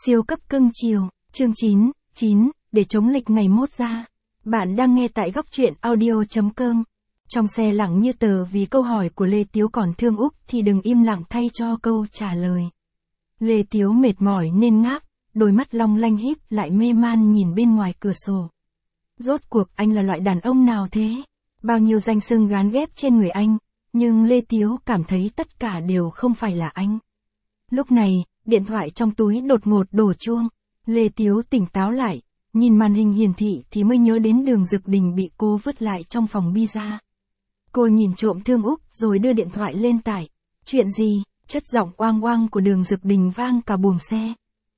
Siêu cấp cưng chiều, chương 9, để chống lịch ngày mốt ra. Bạn đang nghe tại góc truyện audio.com. Trong xe lặng như tờ vì câu hỏi của Lê Tiếu còn thương Úc thì đừng im lặng thay cho câu trả lời. Lê Tiếu mệt mỏi nên ngáp, đôi mắt long lanh híp lại mê man nhìn bên ngoài cửa sổ. Rốt cuộc anh là loại đàn ông nào thế? Bao nhiêu danh xưng gán ghép trên người anh, nhưng Lê Tiếu cảm thấy tất cả đều không phải là anh. Lúc này, điện thoại trong túi đột ngột đổ chuông. Lê Tiếu tỉnh táo lại, nhìn màn hình hiển thị thì mới nhớ đến Đường Dực Đình bị cô vứt lại trong phòng pizza. Cô nhìn trộm Thương Úc rồi đưa điện thoại lên tải. Chuyện gì? Chất giọng oang oang của Đường Dực Đình vang cả buồng xe.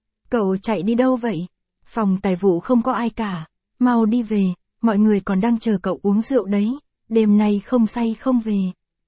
Cậu chạy đi đâu vậy? Phòng tài vụ không có ai cả. Mau đi về, mọi người còn đang chờ cậu uống rượu đấy. Đêm nay không say không về.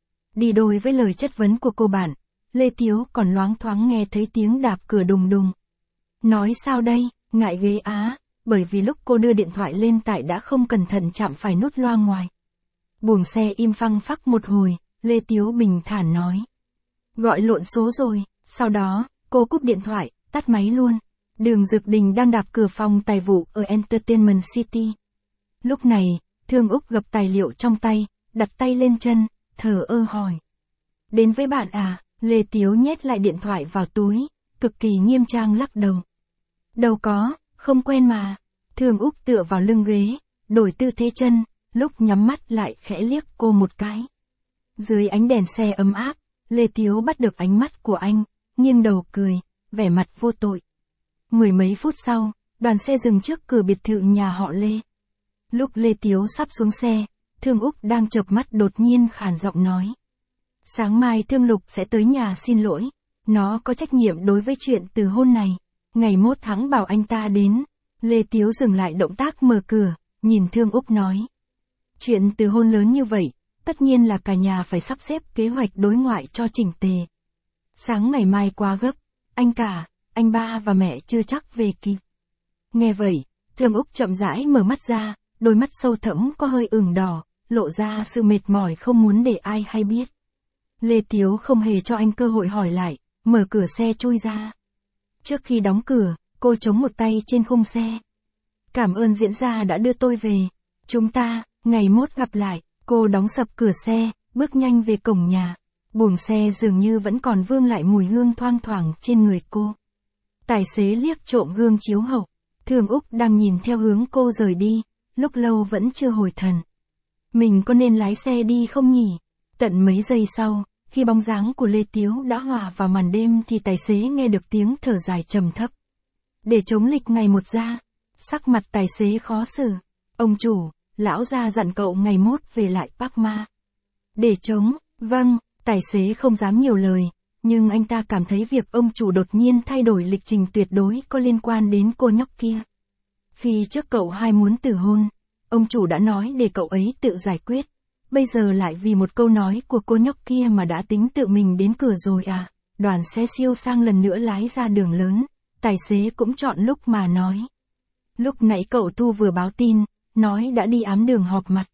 Đi đôi với lời chất vấn của cô bạn, Lê Tiếu còn loáng thoáng nghe thấy tiếng đạp cửa đùng đùng. Nói sao đây, ngại ghế á, bởi vì lúc cô đưa điện thoại lên tải đã không cẩn thận chạm phải nút loa ngoài. Buồng xe im phăng phắc một hồi, Lê Tiếu bình thản nói. Gọi lộn số rồi, sau đó, cô cúp điện thoại, tắt máy luôn. Đường Dực Đình đang đạp cửa phòng tài vụ ở Entertainment City. Lúc này, Thương Úc gập tài liệu trong tay, đặt tay lên chân, thờ ơ hỏi. Đến với bạn à? Lê Tiếu nhét lại điện thoại vào túi, cực kỳ nghiêm trang lắc đầu. Đâu có, không quen mà. Thương Úc tựa vào lưng ghế, đổi tư thế chân, lúc nhắm mắt lại khẽ liếc cô một cái. Dưới ánh đèn xe ấm áp, Lê Tiếu bắt được ánh mắt của anh, nghiêng đầu cười, vẻ mặt vô tội. Mười mấy phút sau, đoàn xe dừng trước cửa biệt thự nhà họ Lê. Lúc Lê Tiếu sắp xuống xe, Thương Úc đang chợp mắt đột nhiên khàn giọng nói. Sáng mai Thương Lục sẽ tới nhà xin lỗi, nó có trách nhiệm đối với chuyện từ hôn này. Ngày mốt hắn bảo anh ta đến. Lê Tiếu dừng lại động tác mở cửa, nhìn Thương Úc nói. Chuyện từ hôn lớn như vậy, tất nhiên là cả nhà phải sắp xếp kế hoạch đối ngoại cho chỉnh tề. Sáng ngày mai quá gấp, anh cả, anh ba và mẹ chưa chắc về kịp. Nghe vậy, Thương Úc chậm rãi mở mắt ra, đôi mắt sâu thẫm có hơi ửng đỏ, lộ ra sự mệt mỏi không muốn để ai hay biết. Lê Tiếu không hề cho anh cơ hội hỏi lại, mở cửa xe chui ra. Trước khi đóng cửa, cô chống một tay trên khung xe. Cảm ơn diễn gia đã đưa tôi về. Chúng ta, ngày mốt gặp lại. Cô đóng sập cửa xe, bước nhanh về cổng nhà. Buồng xe dường như vẫn còn vương lại mùi hương thoang thoảng trên người cô. Tài xế liếc trộm gương chiếu hậu. Thương Úc đang nhìn theo hướng cô rời đi, lúc lâu vẫn chưa hồi thần. Mình có nên lái xe đi không nhỉ? Tận mấy giây sau, khi bóng dáng của Lê Tiếu đã hòa vào màn đêm thì tài xế nghe được tiếng thở dài trầm thấp. Để chống lịch ngày một ra, sắc mặt tài xế khó xử. Ông chủ, lão gia dặn cậu ngày mốt về lại Park Ma. Để chống, vâng, tài xế không dám nhiều lời, nhưng anh ta cảm thấy việc ông chủ đột nhiên thay đổi lịch trình tuyệt đối có liên quan đến cô nhóc kia. Khi trước cậu hai muốn từ hôn, ông chủ đã nói để cậu ấy tự giải quyết. Bây giờ lại vì một câu nói của cô nhóc kia mà đã tính tự mình đến cửa rồi à? Đoàn xe siêu sang lần nữa lái ra đường lớn, tài xế cũng chọn lúc mà nói. Lúc nãy cậu Thu vừa báo tin, nói đã đi ám đường họp mặt.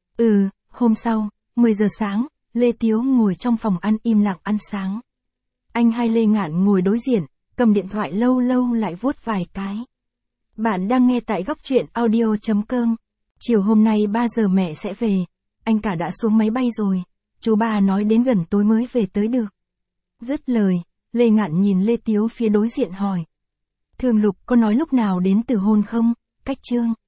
Hôm sau, 10 giờ sáng, Lê Tiếu ngồi trong phòng ăn im lặng ăn sáng. Anh hai Lê Ngạn ngồi đối diện, cầm điện thoại lâu lâu lại vuốt vài cái. Bạn đang nghe tại góc truyện audio.com. Chiều hôm nay 3 giờ mẹ sẽ về. Anh cả đã xuống máy bay rồi, chú ba nói đến gần tối mới về tới được. Dứt lời, Lê Ngạn nhìn Lê Tiếu phía đối diện hỏi. Thương Lục có nói lúc nào đến từ hôn không? Cách chương.